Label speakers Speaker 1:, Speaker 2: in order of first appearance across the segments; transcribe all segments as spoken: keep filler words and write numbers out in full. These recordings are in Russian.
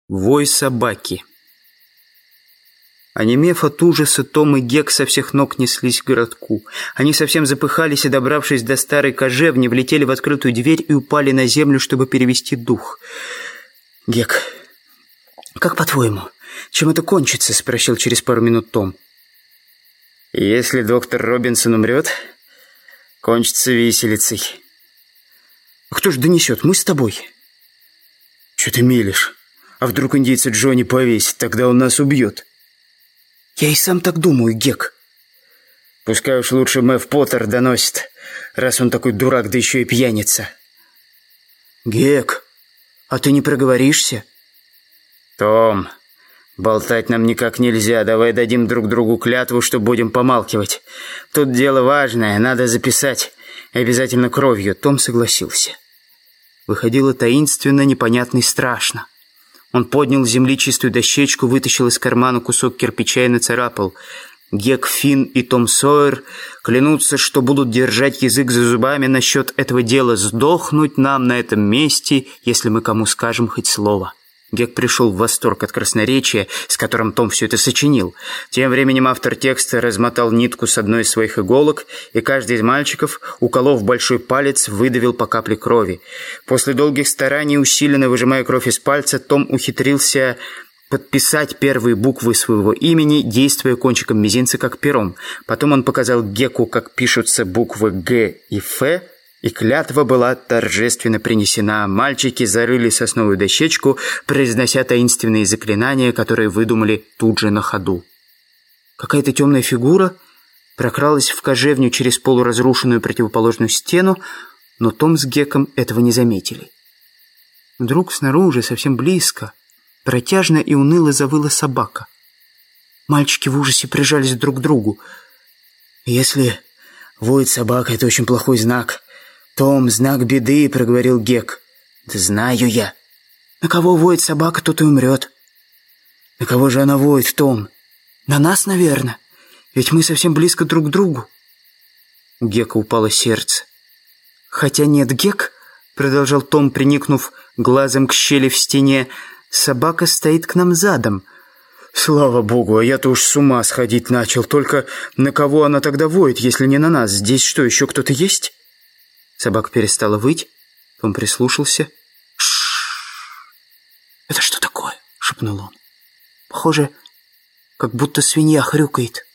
Speaker 1: Вой собаки. Онемев от ужаса, Том и Гек со всех ног неслись к городку. Они совсем запыхались и, добравшись до старой кожевни, влетели в открытую дверь и упали на землю, чтобы перевести дух. «Гек, как по-твоему, чем это кончится?» — спросил через пару минут Том.
Speaker 2: «Если доктор Робинсон умрет, кончится виселицей».
Speaker 1: «А кто ж донесет? Мы с тобой».
Speaker 2: «Че ты мелешь? А вдруг индейца Джонни повесит? Тогда он нас убьет».
Speaker 1: «Я и сам так думаю, Гек».
Speaker 2: «Пускай уж лучше Мэв Поттер доносит, раз он такой дурак, да еще и пьяница».
Speaker 1: «Гек, а ты не проговоришься?»
Speaker 2: «Том, болтать нам никак нельзя. Давай дадим друг другу клятву, что будем помалкивать. Тут дело важное, надо записать. Обязательно кровью».
Speaker 1: Том согласился. Выходило таинственно, непонятно и страшно. Он поднял с земли чистую дощечку, вытащил из кармана кусок кирпича и нацарапал: «Гек Финн и Том Сойер клянутся, что будут держать язык за зубами насчет этого дела, сдохнуть нам на этом месте, если мы кому скажем хоть слово». Гек пришел в восторг от красноречия, с которым Том все это сочинил. Тем временем автор текста размотал нитку с одной из своих иголок, и каждый из мальчиков, уколов большой палец, выдавил по капле крови. После долгих стараний, усиленно выжимая кровь из пальца, Том ухитрился подписать первые буквы своего имени, действуя кончиком мизинца как пером. Потом он показал Геку, как пишутся буквы «Г» и «Ф», и клятва была торжественно принесена. Мальчики зарыли сосновую дощечку, произнося таинственные заклинания, которые выдумали тут же на ходу. Какая-то темная фигура прокралась в кожевню через полуразрушенную противоположную стену, но Том с Геком этого не заметили. Вдруг снаружи, совсем близко, протяжно и уныло завыла собака. Мальчики в ужасе прижались друг к другу.
Speaker 2: «Если воет собака, это очень плохой знак. Том, знак беды», — проговорил Гек.
Speaker 1: «Да знаю я. На кого воет собака, тот и умрет».
Speaker 2: «На кого же она воет, Том?»
Speaker 1: «На нас, наверное. Ведь мы совсем близко друг к другу». У Гека упало сердце. «Хотя нет, Гек», — продолжал Том, приникнув глазом к щели в стене, — «собака стоит к нам задом».
Speaker 2: «Слава богу, а я-то уж с ума сходить начал. Только на кого она тогда воет, если не на нас? Здесь что, еще кто-то есть?»
Speaker 1: Собака перестала выть. Том прислушался. «Ш-ш-ш! Это что такое?» — шепнул он. «Похоже, как будто свинья хрюкает».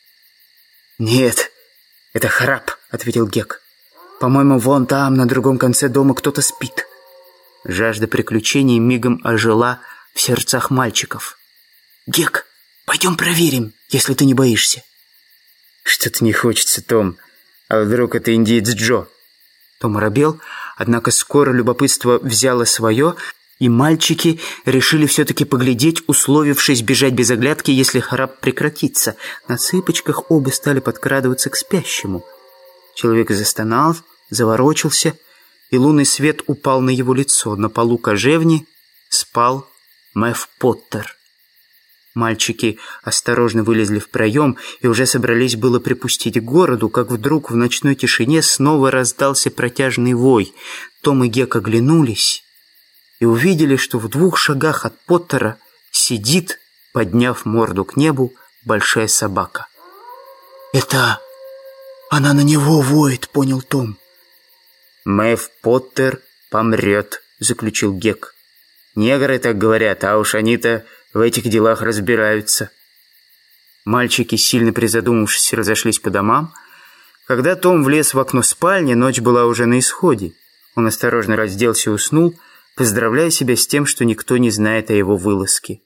Speaker 2: «Нет, это храп», — ответил Гек.
Speaker 1: «По-моему, вон там, на другом конце дома, кто-то спит». Жажда приключений мигом ожила в сердцах мальчиков. «Гек, пойдем проверим, если ты не боишься».
Speaker 2: «Что-то не хочется, Том. А вдруг это индеец Джо?»
Speaker 1: Том оробел, однако скоро любопытство взяло свое, и мальчики решили все-таки поглядеть, условившись бежать без оглядки, если храп прекратится. На цыпочках оба стали подкрадываться к спящему. Человек застонал, заворочился, и лунный свет упал на его лицо. На полу кожевни спал Мэв Поттер. Мальчики осторожно вылезли в проем и уже собрались было припустить к городу, как вдруг в ночной тишине снова раздался протяжный вой. Том и Гек оглянулись и увидели, что в двух шагах от Поттера сидит, подняв морду к небу, большая собака.
Speaker 2: «Это она на него воет», — понял Том.
Speaker 1: «Мэв Поттер помрет», — заключил Гек. «Негры так говорят, а уж они-то в этих делах разбираются». Мальчики, сильно призадумавшись, разошлись по домам. Когда Том влез в окно спальни, ночь была уже на исходе. Он осторожно разделся и уснул, поздравляя себя с тем, что никто не знает о его вылазке.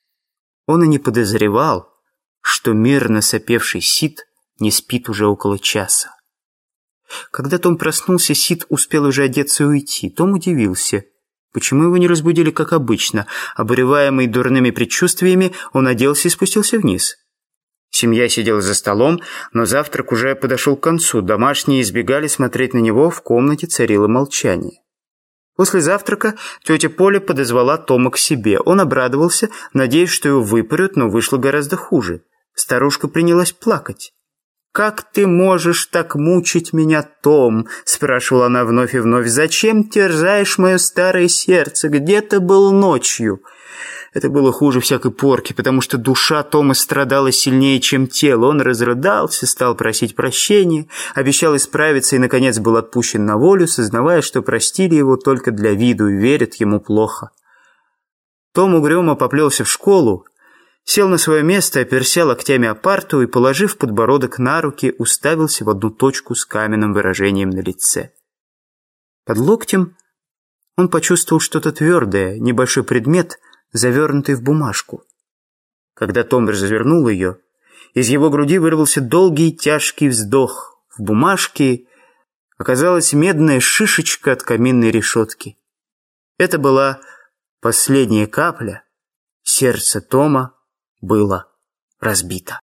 Speaker 1: Он и не подозревал, что мирно сопевший Сид не спит уже около часа. Когда Том проснулся, Сид успел уже одеться и уйти. Том удивился, почему его не разбудили, как обычно. Обуреваемый дурными предчувствиями, он оделся и спустился вниз. Семья сидела за столом, но завтрак уже подошел к концу. Домашние избегали смотреть на него, в комнате царило молчание. После завтрака тетя Поля подозвала Тома к себе. Он обрадовался, надеясь, что его выпарют, но вышло гораздо хуже. Старушка принялась плакать. «Как ты можешь так мучить меня, Том?» — спрашивала она вновь и вновь. «Зачем терзаешь мое старое сердце? Где ты был ночью?» Это было хуже всякой порки, потому что душа Тома страдала сильнее, чем тело. Он разрыдался, стал просить прощения, обещал исправиться и, наконец, был отпущен на волю, сознавая, что простили его только для виду и верят ему плохо. Том угрюмо поплелся в школу, сел на свое место, оперся локтями о парту и, положив подбородок на руки, уставился в одну точку с каменным выражением на лице. Под локтем он почувствовал что-то твердое, небольшой предмет, завернутый в бумажку. Когда Том развернул ее, из его груди вырвался долгий тяжкий вздох. В бумажке оказалась медная шишечка от каминной решетки. Это была последняя капля. Сердце Тома было разбито.